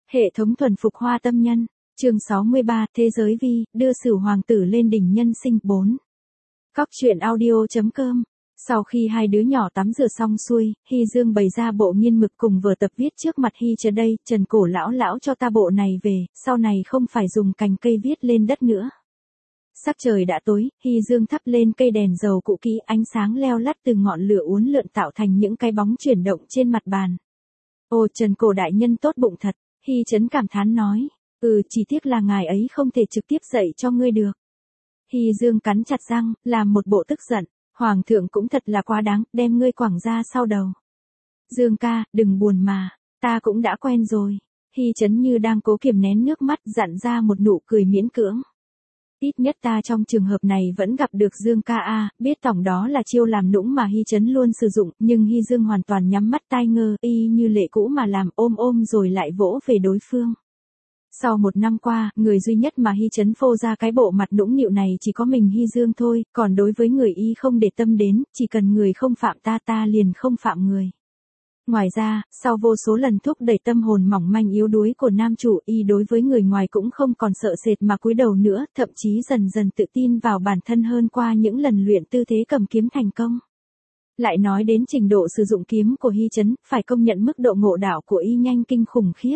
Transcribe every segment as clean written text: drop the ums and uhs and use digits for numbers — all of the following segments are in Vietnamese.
Hệ thống thuần phục hoa tâm nhân, chương 63, Thế giới vi, đưa Sửu hoàng tử lên đỉnh nhân sinh 4. Cóc truyện audio.com. Sau khi hai đứa nhỏ tắm rửa xong xuôi, Hy Dương bày ra bộ nghiên mực cùng vở tập viết trước mặt Hy Trần đây, Trần Cổ lão cho ta bộ này về, sau này không phải dùng cành cây viết lên đất nữa. Sắc trời đã tối, Hy Dương thắp lên cây đèn dầu cũ kỹ, ánh sáng leo lắt từ ngọn lửa uốn lượn tạo thành những cái bóng chuyển động trên mặt bàn. Ồ, Trần Cổ đại nhân tốt bụng thật, Hy Trấn cảm thán nói. Chỉ tiếc là ngài ấy không thể trực tiếp dạy cho ngươi được. Hy Dương cắn chặt răng, làm một bộ tức giận. Hoàng thượng cũng thật là quá đáng, đem ngươi quẳng ra sau đầu. Dương ca, đừng buồn mà, ta cũng đã quen rồi. Hy Trấn như đang cố kiềm nén nước mắt, dặn ra một nụ cười miễn cưỡng. Ít nhất ta trong trường hợp này vẫn gặp được Dương ca a, biết tổng đó là chiêu làm nũng mà Hy Trấn luôn sử dụng, nhưng Hy Dương hoàn toàn nhắm mắt tai ngơ, y như lệ cũ mà làm ôm rồi lại vỗ về đối phương. Sau một năm qua, người duy nhất mà Hy Trấn phô ra cái bộ mặt nũng nịu này chỉ có mình Hy Dương thôi, còn đối với người y không để tâm đến, chỉ cần người không phạm ta liền không phạm người. Ngoài ra, sau vô số lần thúc đẩy tâm hồn mỏng manh yếu đuối của nam chủ, y đối với người ngoài cũng không còn sợ sệt mà cúi đầu nữa, thậm chí dần tự tin vào bản thân hơn qua những lần luyện tư thế cầm kiếm thành công. Lại nói đến trình độ sử dụng kiếm của Hy Trấn, phải công nhận mức độ ngộ đạo của y nhanh kinh khủng khiếp.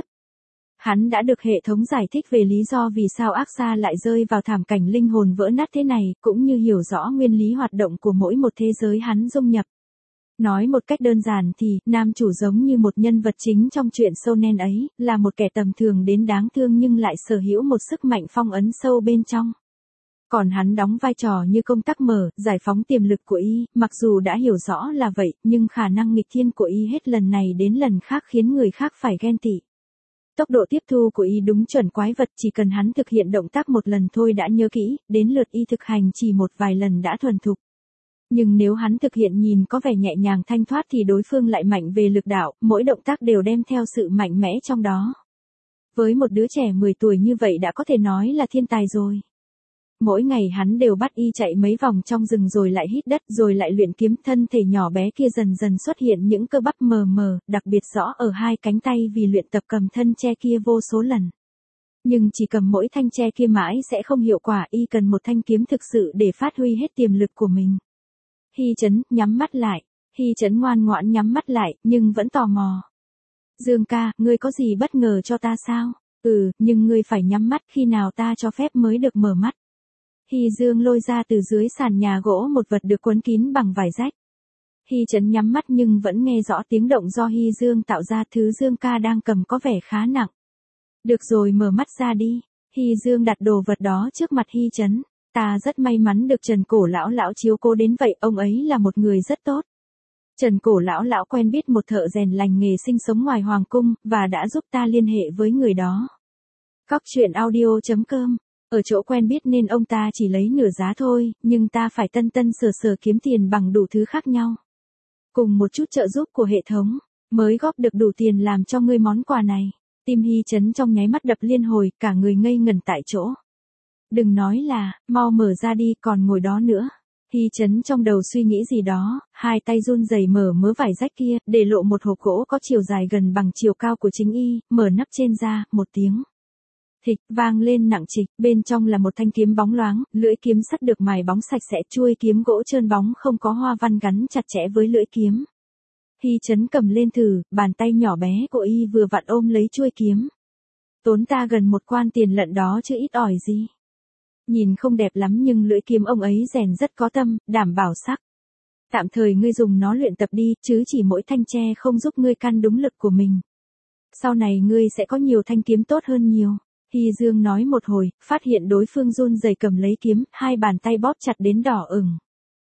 Hắn đã được hệ thống giải thích về lý do vì sao Ác Sa lại rơi vào thảm cảnh linh hồn vỡ nát thế này, cũng như hiểu rõ nguyên lý hoạt động của mỗi một thế giới hắn dung nhập. Nói một cách đơn giản thì, nam chủ giống như một nhân vật chính trong truyện shonen ấy, là một kẻ tầm thường đến đáng thương nhưng lại sở hữu một sức mạnh phong ấn sâu bên trong. Còn hắn đóng vai trò như công tắc mở, giải phóng tiềm lực của y, mặc dù đã hiểu rõ là vậy, nhưng khả năng nghịch thiên của y hết lần này đến lần khác khiến người khác phải ghen tị. Tốc độ tiếp thu của y đúng chuẩn quái vật, chỉ cần hắn thực hiện động tác một lần thôi đã nhớ kỹ, đến lượt y thực hành chỉ một vài lần đã thuần thục. Nhưng nếu hắn thực hiện nhìn có vẻ nhẹ nhàng thanh thoát thì đối phương lại mạnh về lực đạo, mỗi động tác đều đem theo sự mạnh mẽ trong đó. Với một đứa trẻ 10 tuổi như vậy đã có thể nói là thiên tài rồi. Mỗi ngày hắn đều bắt y chạy mấy vòng trong rừng rồi lại hít đất rồi lại luyện kiếm, thân thể nhỏ bé kia dần xuất hiện những cơ bắp mờ, đặc biệt rõ ở hai cánh tay vì luyện tập cầm thân tre kia vô số lần. Nhưng chỉ cầm mỗi thanh tre kia mãi sẽ không hiệu quả, y cần một thanh kiếm thực sự để phát huy hết tiềm lực của mình. Hy Trấn, nhắm mắt lại. Hy Trấn ngoan ngoãn nhắm mắt lại, nhưng vẫn tò mò. Dương ca, ngươi có gì bất ngờ cho ta sao? Nhưng ngươi phải nhắm mắt, khi nào ta cho phép mới được mở mắt. Hy Dương lôi ra từ dưới sàn nhà gỗ một vật được quấn kín bằng vải rách. Hy Trấn nhắm mắt nhưng vẫn nghe rõ tiếng động do Hy Dương tạo ra, thứ Dương ca đang cầm có vẻ khá nặng. Được rồi, mở mắt ra đi. Hy Dương đặt đồ vật đó trước mặt Hy Trấn. Ta rất may mắn được Trần Cổ lão chiếu cố đến vậy, ông ấy là một người rất tốt. Trần Cổ lão quen biết một thợ rèn lành nghề sinh sống ngoài hoàng cung, và đã giúp ta liên hệ với người đó. Cóc truyện audio.com. Ở chỗ quen biết nên ông ta chỉ lấy nửa giá thôi, nhưng ta phải tân sờ kiếm tiền bằng đủ thứ khác nhau. Cùng một chút trợ giúp của hệ thống, mới góp được đủ tiền làm cho ngươi món quà này. Tim Hy Trấn trong nháy mắt đập liên hồi, cả người ngây ngẩn tại chỗ. Đừng nói là, mau mở ra đi, còn ngồi đó nữa. Hy Trấn trong đầu suy nghĩ gì đó, hai tay run rẩy mở mớ vải rách kia, để lộ một hộp gỗ có chiều dài gần bằng chiều cao của chính y, mở nắp trên ra, một tiếng. Thịch vang lên nặng trịch, bên trong là một thanh kiếm bóng loáng, lưỡi kiếm sắt được mài bóng sạch sẽ, chuôi kiếm gỗ trơn bóng không có hoa văn gắn chặt chẽ với lưỡi kiếm. Hy Trấn cầm lên thử, bàn tay nhỏ bé của y vừa vặn ôm lấy chuôi kiếm. Tốn ta gần một quan tiền lận đó chứ ít ỏi gì. Nhìn không đẹp lắm nhưng lưỡi kiếm ông ấy rèn rất có tâm, đảm bảo sắc. Tạm thời ngươi dùng nó luyện tập đi, chứ chỉ mỗi thanh tre không giúp ngươi căn đúng lực của mình. Sau này ngươi sẽ có nhiều thanh kiếm tốt hơn nhiều. Hy Dương nói một hồi, phát hiện đối phương run rẩy cầm lấy kiếm, hai bàn tay bóp chặt đến đỏ ửng.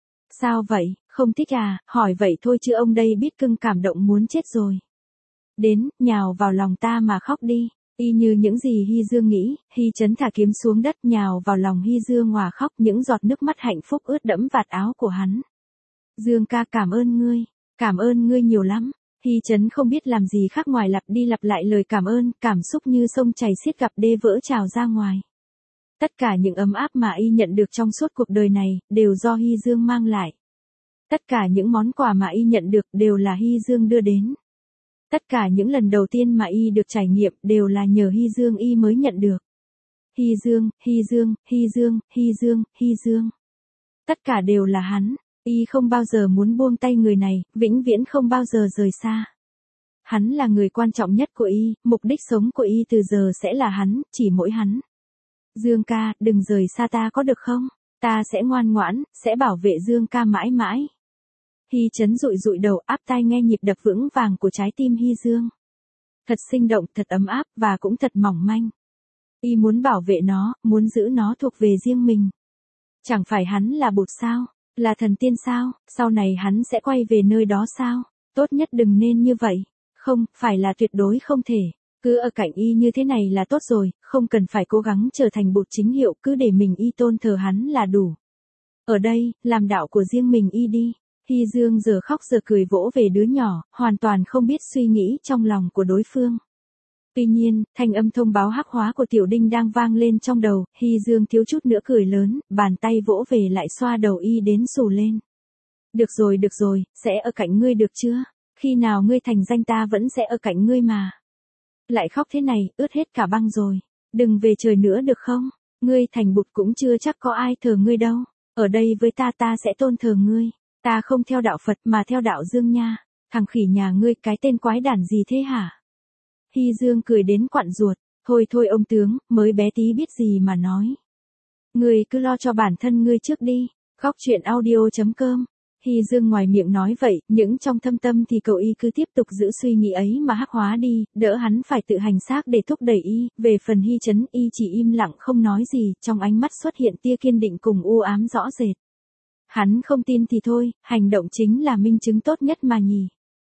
Sao vậy, không thích à? Hỏi vậy thôi chứ ông đây biết cưng cảm động muốn chết rồi. Đến, nhào vào lòng ta mà khóc đi. Y như những gì Hy Dương nghĩ, Hy Trấn thả kiếm xuống đất, nhào vào lòng Hy Dương hòa khóc, những giọt nước mắt hạnh phúc ướt đẫm vạt áo của hắn. Dương ca, cảm ơn ngươi nhiều lắm. Hy Trấn không biết làm gì khác ngoài lặp đi lặp lại lời cảm ơn, cảm xúc như sông chảy xiết gặp đê vỡ trào ra ngoài. Tất cả những ấm áp mà y nhận được trong suốt cuộc đời này, đều do Hy Dương mang lại. Tất cả những món quà mà y nhận được đều là Hy Dương đưa đến. Tất cả những lần đầu tiên mà y được trải nghiệm đều là nhờ Hy Dương y mới nhận được. Hy Dương, Hy Dương, Hy Dương, Hy Dương, Hy Dương. Tất cả đều là hắn, y không bao giờ muốn buông tay người này, vĩnh viễn không bao giờ rời xa. Hắn là người quan trọng nhất của y, mục đích sống của y từ giờ sẽ là hắn, chỉ mỗi hắn. Dương ca, đừng rời xa ta có được không? Ta sẽ ngoan ngoãn, sẽ bảo vệ Dương ca mãi mãi. Hy Chấn dụi dụi đầu, áp tai nghe nhịp đập vững vàng của trái tim Hy Dương. Thật sinh động, thật ấm áp, và cũng thật mỏng manh. Y muốn bảo vệ nó, muốn giữ nó thuộc về riêng mình. Chẳng phải hắn là bụt sao? Là thần tiên sao? Sau này hắn sẽ quay về nơi đó sao? Tốt nhất đừng nên như vậy. Không, phải là tuyệt đối không thể. Cứ ở cạnh y như thế này là tốt rồi, không cần phải cố gắng trở thành bụt chính hiệu, cứ để mình y tôn thờ hắn là đủ. Ở đây, làm đạo của riêng mình y đi. Hy Dương giờ khóc giờ cười vỗ về đứa nhỏ, hoàn toàn không biết suy nghĩ trong lòng của đối phương. Tuy nhiên, thanh âm thông báo hắc hóa của Tiểu Đinh đang vang lên trong đầu, Hy Dương thiếu chút nữa cười lớn, bàn tay vỗ về lại xoa đầu y đến xù lên. Được rồi, sẽ ở cạnh ngươi được chưa? Khi nào ngươi thành danh ta vẫn sẽ ở cạnh ngươi mà. Lại khóc thế này, ướt hết cả băng rồi. Đừng về trời nữa được không? Ngươi thành bụt cũng chưa chắc có ai thờ ngươi đâu. Ở đây với ta sẽ tôn thờ ngươi. Ta không theo đạo Phật mà theo đạo Dương nha. Thằng khỉ nhà ngươi cái tên quái đản gì thế hả? Hy Dương cười đến quặn ruột. Thôi ông tướng, mới bé tí biết gì mà nói. Ngươi cứ lo cho bản thân ngươi trước đi. Góc truyện audio.com. Hy Dương ngoài miệng nói vậy, những trong thâm tâm thì cậu y cứ tiếp tục giữ suy nghĩ ấy mà hắc hóa đi, đỡ hắn phải tự hành xác để thúc đẩy y. Về phần Hy Chấn, y chỉ im lặng không nói gì, trong ánh mắt xuất hiện tia kiên định cùng u ám rõ rệt. Hắn không tin thì thôi, hành động chính là minh chứng tốt nhất mà nhỉ.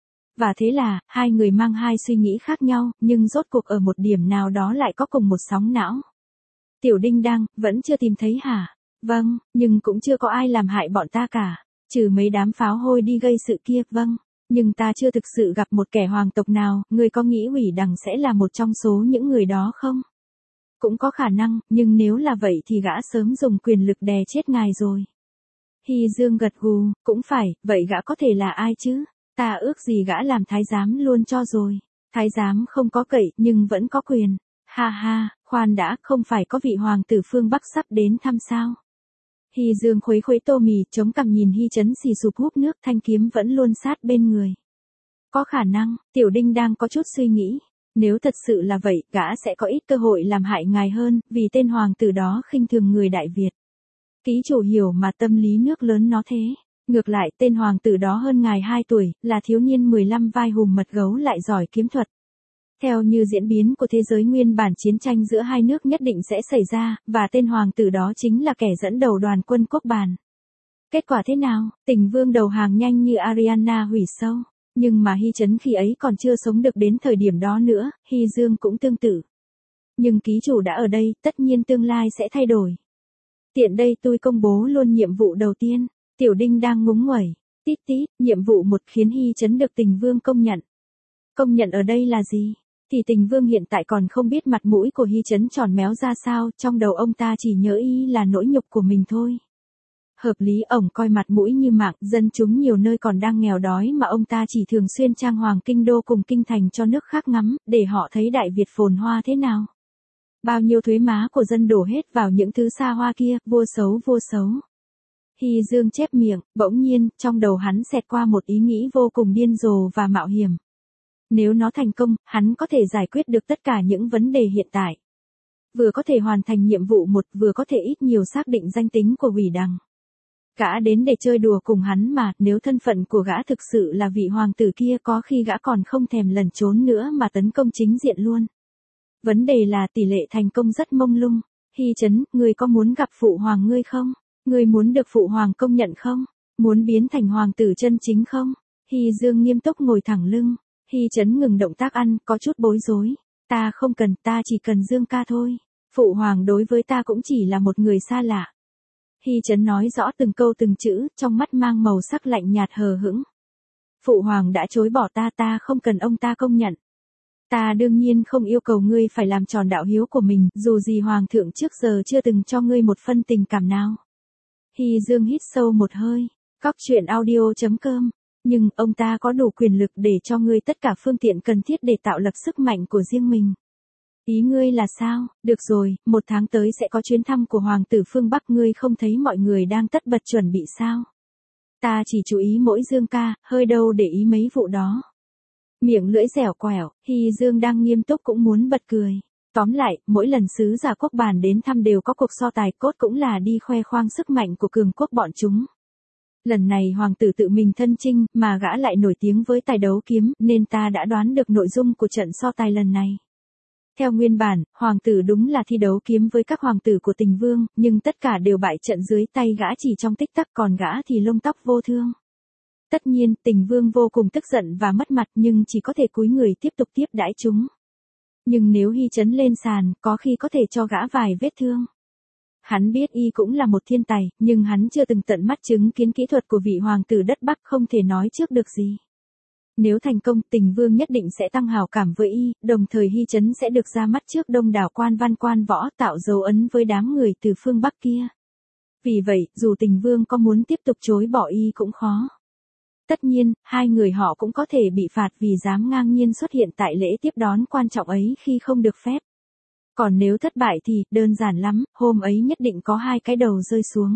Và thế là, hai người mang hai suy nghĩ khác nhau, nhưng rốt cuộc ở một điểm nào đó lại có cùng một sóng não. Tiểu Đinh Đăng, vẫn chưa tìm thấy hả? Vâng, nhưng cũng chưa có ai làm hại bọn ta cả. Trừ mấy đám pháo hôi đi gây sự kia, vâng. Nhưng ta chưa thực sự gặp một kẻ hoàng tộc nào, người có nghĩ Ủy Đằng sẽ là một trong số những người đó không? Cũng có khả năng, nhưng nếu là vậy thì gã sớm dùng quyền lực đè chết ngài rồi. Hy Dương gật gù, cũng phải, vậy gã có thể là ai chứ? Ta ước gì gã làm thái giám luôn cho rồi. Thái giám không có cậy, nhưng vẫn có quyền. Ha ha, khoan đã, không phải có vị hoàng tử phương Bắc sắp đến thăm sao? Hy Dương khuấy tô mì, chống cằm nhìn Hy Chấn xì sụp húp nước, thanh kiếm vẫn luôn sát bên người. Có khả năng, Tiểu Đinh đang có chút suy nghĩ. Nếu thật sự là vậy, gã sẽ có ít cơ hội làm hại ngài hơn, vì tên hoàng tử đó khinh thường người Đại Việt. Ký chủ hiểu mà tâm lý nước lớn nó thế. Ngược lại, tên hoàng tử đó hơn ngài 2 tuổi, là thiếu niên 15 vai hùm mật gấu lại giỏi kiếm thuật. Theo như diễn biến của thế giới nguyên bản chiến tranh giữa hai nước nhất định sẽ xảy ra, và tên hoàng tử đó chính là kẻ dẫn đầu đoàn quân quốc bàn. Kết quả thế nào? Tình Vương đầu hàng nhanh như Ariana hủy sâu. Nhưng mà Hy Chấn khi ấy còn chưa sống được đến thời điểm đó nữa, Hy Dương cũng tương tự. Nhưng ký chủ đã ở đây, tất nhiên tương lai sẽ thay đổi. Tiện đây tôi công bố luôn nhiệm vụ đầu tiên. Tiểu Đinh đang ngúng nguẩy. Tít tít, nhiệm vụ 1 khiến Hy Chấn được Tình Vương công nhận. Công nhận ở đây là gì? Thì Tình Vương hiện tại còn không biết mặt mũi của Hy Chấn tròn méo ra sao, trong đầu ông ta chỉ nhớ y là nỗi nhục của mình thôi. Hợp lý, ổng coi mặt mũi như mạng, dân chúng nhiều nơi còn đang nghèo đói mà ông ta chỉ thường xuyên trang hoàng kinh đô cùng kinh thành cho nước khác ngắm, để họ thấy Đại Việt phồn hoa thế nào. Bao nhiêu thuế má của dân đổ hết vào những thứ xa hoa kia, vua xấu. Hy Dương chép miệng, bỗng nhiên, trong đầu hắn xẹt qua một ý nghĩ vô cùng điên rồ và mạo hiểm. Nếu nó thành công, hắn có thể giải quyết được tất cả những vấn đề hiện tại. Vừa có thể hoàn thành nhiệm vụ 1, vừa có thể ít nhiều xác định danh tính của Ủy Đằng. Gã đến để chơi đùa cùng hắn mà, nếu thân phận của gã thực sự là vị hoàng tử kia có khi gã còn không thèm lẩn trốn nữa mà tấn công chính diện luôn. Vấn đề là tỷ lệ thành công rất mông lung. Hy Chấn, ngươi có muốn gặp phụ hoàng ngươi không? Ngươi muốn được phụ hoàng công nhận không? Muốn biến thành hoàng tử chân chính không? Hy Dương nghiêm túc ngồi thẳng lưng. Hy Chấn ngừng động tác ăn, có chút bối rối. Ta không cần, ta chỉ cần Dương ca thôi. Phụ hoàng đối với ta cũng chỉ là một người xa lạ. Hy Chấn nói rõ từng câu từng chữ, trong mắt mang màu sắc lạnh nhạt hờ hững. Phụ hoàng đã chối bỏ ta không cần ông ta công nhận. Ta đương nhiên không yêu cầu ngươi phải làm tròn đạo hiếu của mình, dù gì hoàng thượng trước giờ chưa từng cho ngươi một phân tình cảm nào. Hy Dương hít sâu một hơi. Góc truyện audio.com Nhưng ông ta có đủ quyền lực để cho ngươi tất cả phương tiện cần thiết để tạo lập sức mạnh của riêng mình. Ý ngươi là sao? Được rồi, 1 tháng tới sẽ có chuyến thăm của Hoàng tử phương Bắc, ngươi không thấy mọi người đang tất bật chuẩn bị sao? Ta chỉ chú ý mỗi Dương ca, hơi đâu để ý mấy vụ đó. Miệng lưỡi dẻo quẹo, Hy Dương đang nghiêm túc cũng muốn bật cười. Tóm lại, mỗi lần sứ giả quốc bản đến thăm đều có cuộc so tài, cốt cũng là đi khoe khoang sức mạnh của cường quốc bọn chúng. Lần này hoàng tử tự mình thân chinh, mà gã lại nổi tiếng với tài đấu kiếm, nên ta đã đoán được nội dung của trận so tài lần này. Theo nguyên bản, hoàng tử đúng là thi đấu kiếm với các hoàng tử của Tình Vương, nhưng tất cả đều bại trận dưới tay gã chỉ trong tích tắc, còn gã thì lông tóc vô thương. Tất nhiên, Tình Vương vô cùng tức giận và mất mặt, nhưng chỉ có thể cúi người tiếp tục tiếp đãi chúng. Nhưng nếu Hy Chấn lên sàn, có khi có thể cho gã vài vết thương. Hắn biết y cũng là một thiên tài, nhưng hắn chưa từng tận mắt chứng kiến kỹ thuật của vị hoàng tử đất Bắc, không thể nói trước được gì. Nếu thành công, Tình Vương nhất định sẽ tăng hào cảm với y, đồng thời Hy Chấn sẽ được ra mắt trước đông đảo quan văn quan võ, tạo dấu ấn với đám người từ phương Bắc kia. Vì vậy, dù Tình Vương có muốn tiếp tục chối bỏ y cũng khó. Tất nhiên, hai người họ cũng có thể bị phạt vì dám ngang nhiên xuất hiện tại lễ tiếp đón quan trọng ấy khi không được phép. Còn nếu thất bại thì, đơn giản lắm, hôm ấy nhất định có 2 cái đầu rơi xuống.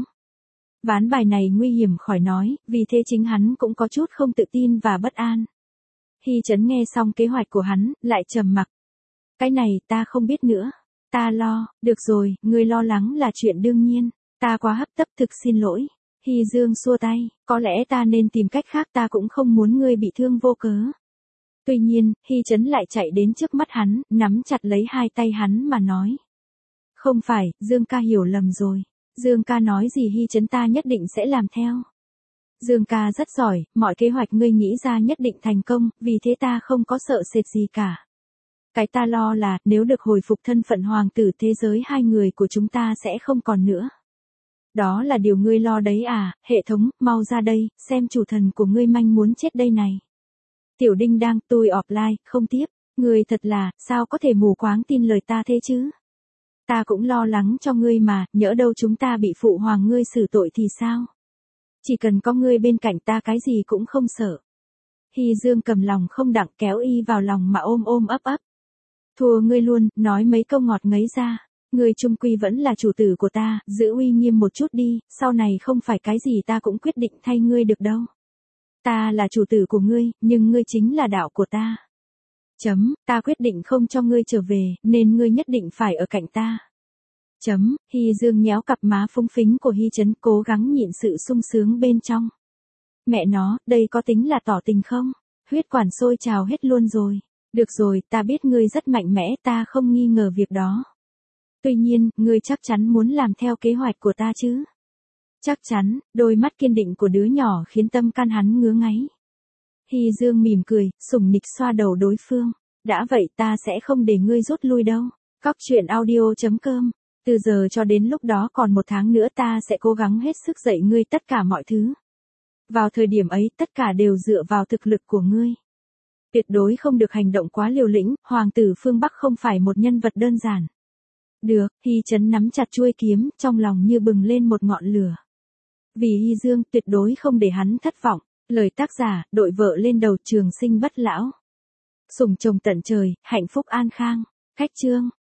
Ván bài này nguy hiểm khỏi nói, vì thế chính hắn cũng có chút không tự tin và bất an. Hy Chấn nghe xong kế hoạch của hắn, lại trầm mặc. Cái này ta không biết nữa. Ta lo, được rồi, ngươi lo lắng là chuyện đương nhiên. Ta quá hấp tấp, thực xin lỗi. Hy Dương xua tay, có lẽ ta nên tìm cách khác, ta cũng không muốn ngươi bị thương vô cớ. Tuy nhiên, Hy Chấn lại chạy đến trước mắt hắn, nắm chặt lấy 2 tay hắn mà nói. Không phải, Dương ca hiểu lầm rồi. Dương ca nói gì Hy Chấn ta nhất định sẽ làm theo. Dương ca rất giỏi, mọi kế hoạch ngươi nghĩ ra nhất định thành công, vì thế ta không có sợ sệt gì cả. Cái ta lo là, nếu được hồi phục thân phận hoàng tử, thế giới hai người của chúng ta sẽ không còn nữa. Đó là điều ngươi lo đấy à, hệ thống, mau ra đây, xem chủ thần của ngươi manh muốn chết đây này. Tiểu Đinh đang, tôi offline, không tiếp. Ngươi thật là, sao có thể mù quáng tin lời ta thế chứ? Ta cũng lo lắng cho ngươi mà, nhỡ đâu chúng ta bị phụ hoàng ngươi xử tội thì sao? Chỉ cần có ngươi bên cạnh ta cái gì cũng không sợ. Hy Dương cầm lòng không đặng kéo y vào lòng mà ôm ôm ấp ấp. Thua ngươi luôn, nói mấy câu ngọt ngấy ra. Ngươi chung quy vẫn là chủ tử của ta, giữ uy nghiêm một chút đi, sau này không phải cái gì ta cũng quyết định thay ngươi được đâu. Ta là chủ tử của ngươi, nhưng ngươi chính là đạo của ta. Ta quyết định không cho ngươi trở về, nên ngươi nhất định phải ở cạnh ta. Hy Dương nhéo cặp má phúng phính của Hy Chấn, cố gắng nhịn sự sung sướng bên trong. Mẹ nó, đây có tính là tỏ tình không? Huyết quản sôi trào hết luôn rồi. Được rồi, ta biết ngươi rất mạnh mẽ, ta không nghi ngờ việc đó. Tuy nhiên, ngươi chắc chắn muốn làm theo kế hoạch của ta chứ? Chắc chắn, đôi mắt kiên định của đứa nhỏ khiến tâm can hắn ngứa ngáy. Hy Dương mỉm cười, sủng nịch xoa đầu đối phương. Đã vậy ta sẽ không để ngươi rút lui đâu. Cóc truyện audio.com. Từ giờ cho đến lúc đó còn 1 tháng nữa ta sẽ cố gắng hết sức dạy ngươi tất cả mọi thứ. Vào thời điểm ấy tất cả đều dựa vào thực lực của ngươi. Tuyệt đối không được hành động quá liều lĩnh, hoàng tử phương Bắc không phải một nhân vật đơn giản. Được, Hy Chấn nắm chặt chuôi kiếm, trong lòng như bừng lên một ngọn lửa. Vì Hy Dương tuyệt đối không để hắn thất vọng. Lời tác giả, đội vợ lên đầu, trường sinh bất lão. Sủng chồng tận trời, hạnh phúc an khang. Khách chương.